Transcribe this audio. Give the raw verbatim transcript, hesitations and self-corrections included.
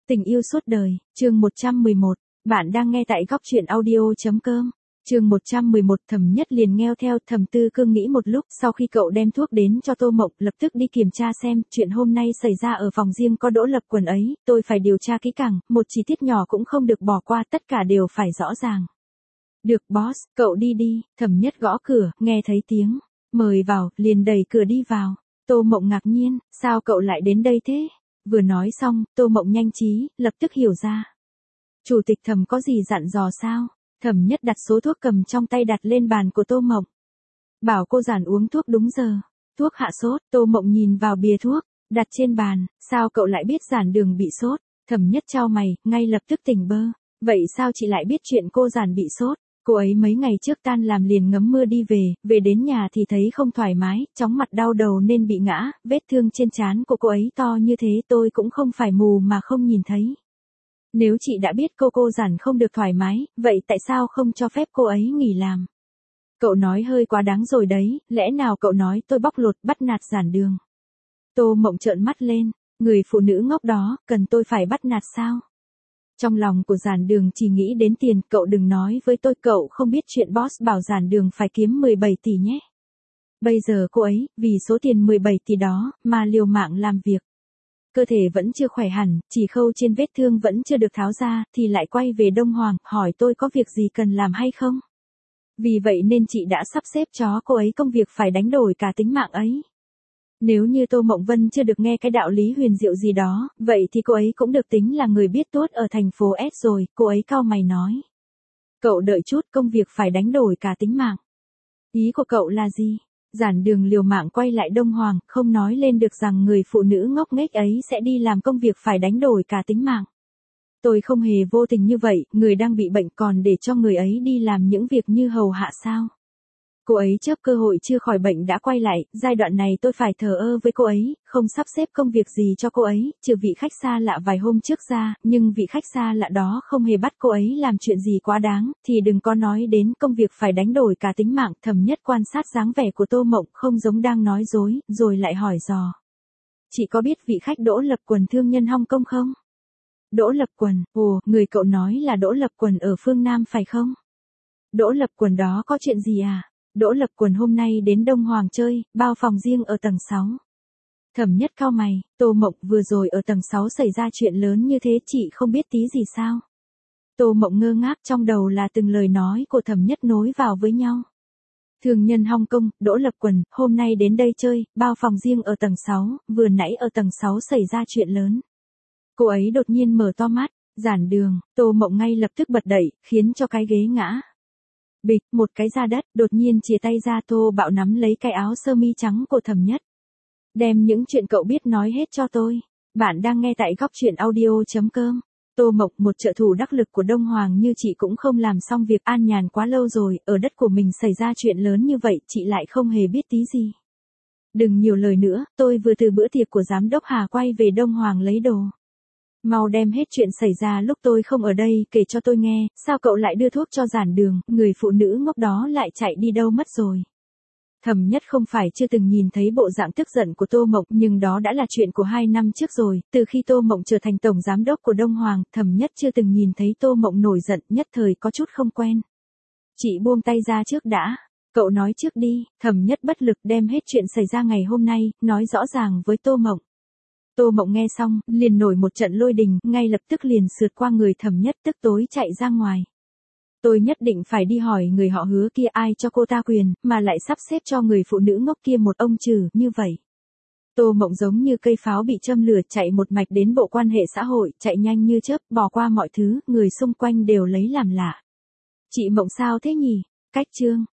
Tình yêu suốt đời, chương một trăm mười một. Bạn đang nghe tại góc truyện audio.com. Chương một trăm mười một. Thẩm Nhất liền ngheo theo. Thẩm Tư Cương nghĩ một lúc, sau khi cậu đem thuốc đến cho Tô Mộng, lập tức đi kiểm tra xem, chuyện hôm nay xảy ra ở phòng riêng có Đỗ Lập Quần ấy, tôi phải điều tra kỹ càng, một chi tiết nhỏ cũng không được bỏ qua, tất cả đều phải rõ ràng. Được boss, cậu đi đi. Thẩm Nhất gõ cửa, nghe thấy tiếng mời vào, liền đẩy cửa đi vào. Tô Mộng ngạc nhiên, sao cậu lại đến đây thế? Vừa nói xong, Tô Mộng nhanh trí, lập tức hiểu ra. Chủ tịch Thẩm có gì dặn dò sao? Thẩm Nhất đặt số thuốc cầm trong tay đặt lên bàn của Tô Mộng. Bảo cô Giản uống thuốc đúng giờ. Thuốc hạ sốt. Tô Mộng nhìn vào bìa thuốc, đặt trên bàn. Sao cậu lại biết Giản Đường bị sốt? Thẩm Nhất chau mày, ngay lập tức tỉnh bơ. Vậy sao chị lại biết chuyện cô Giản bị sốt? Cô ấy mấy ngày trước tan làm liền ngấm mưa đi về, về đến nhà thì thấy không thoải mái, chóng mặt đau đầu nên bị ngã, vết thương trên trán của cô ấy to như thế tôi cũng không phải mù mà không nhìn thấy. Nếu chị đã biết cô cô Giản không được thoải mái, vậy tại sao không cho phép cô ấy nghỉ làm? Cậu nói hơi quá đáng rồi đấy, lẽ nào cậu nói tôi bóc lột bắt nạt Giản Đường? Tô Mộng trợn mắt lên, người phụ nữ ngốc đó, cần tôi phải bắt nạt sao? Trong lòng của Giản Đường chỉ nghĩ đến tiền, cậu đừng nói với tôi cậu không biết chuyện boss bảo Giản Đường phải kiếm mười bảy tỷ nhé. Bây giờ cô ấy, vì số tiền mười bảy tỷ đó, mà liều mạng làm việc. Cơ thể vẫn chưa khỏe hẳn, chỉ khâu trên vết thương vẫn chưa được tháo ra, thì lại quay về Đông Hoàng, hỏi tôi có việc gì cần làm hay không. Vì vậy nên chị đã sắp xếp cho cô ấy công việc phải đánh đổi cả tính mạng ấy. Nếu như Tô Mộng Vân chưa được nghe cái đạo lý huyền diệu gì đó, vậy thì cô ấy cũng được tính là người biết tuốt ở thành phố S rồi, cô ấy cau mày nói. Cậu đợi chút, công việc phải đánh đổi cả tính mạng. Ý của cậu là gì? Giản Đường liều mạng quay lại Đông Hoàng, không nói lên được rằng người phụ nữ ngốc nghếch ấy sẽ đi làm công việc phải đánh đổi cả tính mạng. Tôi không hề vô tình như vậy, người đang bị bệnh còn để cho người ấy đi làm những việc như hầu hạ sao? Cô ấy chớp cơ hội chưa khỏi bệnh đã quay lại, giai đoạn này tôi phải thờ ơ với cô ấy, không sắp xếp công việc gì cho cô ấy, trừ vị khách xa lạ vài hôm trước ra, nhưng vị khách xa lạ đó không hề bắt cô ấy làm chuyện gì quá đáng, thì đừng có nói đến công việc phải đánh đổi cả tính mạng. Thẩm Nhất quan sát dáng vẻ của Tô Mộng không giống đang nói dối, rồi lại hỏi dò. Chị có biết vị khách Đỗ Lập Quần thương nhân Hong Kong không? Đỗ Lập Quần, ồ, người cậu nói là Đỗ Lập Quần ở phương Nam phải không? Đỗ Lập Quần đó có chuyện gì à? Đỗ Lập Quần hôm nay đến Đông Hoàng chơi, bao phòng riêng ở tầng sáu. Thẩm Nhất cau mày, Tô Mộng vừa rồi ở tầng sáu xảy ra chuyện lớn như thế chị không biết tí gì sao? Tô Mộng ngơ ngác, trong đầu là từng lời nói của Thẩm Nhất nối vào với nhau. Thương nhân Hong Kong, Đỗ Lập Quần, hôm nay đến đây chơi, bao phòng riêng ở tầng sáu, vừa nãy ở tầng sáu xảy ra chuyện lớn. Cô ấy đột nhiên mở to mắt, Giản Đường, Tô Mộng ngay lập tức bật dậy, khiến cho cái ghế ngã. Bịch, một cái ra đất, đột nhiên chìa tay ra Tô Bạo nắm lấy cái áo sơ mi trắng của Thẩm Nhất. Đem những chuyện cậu biết nói hết cho tôi. Bạn đang nghe tại góc truyện audio.com. Tô Mộng, một trợ thủ đắc lực của Đông Hoàng như chị cũng không làm xong việc an nhàn quá lâu rồi, ở đất của mình xảy ra chuyện lớn như vậy, chị lại không hề biết tí gì. Đừng nhiều lời nữa, tôi vừa từ bữa tiệc của giám đốc Hà quay về Đông Hoàng lấy đồ. Mau đem hết chuyện xảy ra lúc tôi không ở đây kể cho tôi nghe, sao cậu lại đưa thuốc cho Giản Đường, người phụ nữ ngốc đó lại chạy đi đâu mất rồi. Thẩm Nhất không phải chưa từng nhìn thấy bộ dạng tức giận của Tô Mộng, nhưng đó đã là chuyện của hai năm trước rồi, từ khi Tô Mộng trở thành tổng giám đốc của Đông Hoàng, Thẩm Nhất chưa từng nhìn thấy Tô Mộng nổi giận, nhất thời có chút không quen. Chị buông tay ra trước đã, cậu nói trước đi. Thẩm Nhất bất lực đem hết chuyện xảy ra ngày hôm nay, nói rõ ràng với Tô Mộng. Tô Mộng nghe xong, liền nổi một trận lôi đình, ngay lập tức liền sượt qua người Thẩm Nhất, tức tối chạy ra ngoài. Tôi nhất định phải đi hỏi người họ Hứa kia ai cho cô ta quyền, mà lại sắp xếp cho người phụ nữ ngốc kia một ông trừ như vậy. Tô Mộng giống như cây pháo bị châm lửa chạy một mạch đến bộ quan hệ xã hội, chạy nhanh như chớp, bỏ qua mọi thứ, người xung quanh đều lấy làm lạ. Chị Mộng sao thế nhỉ? Cách chương,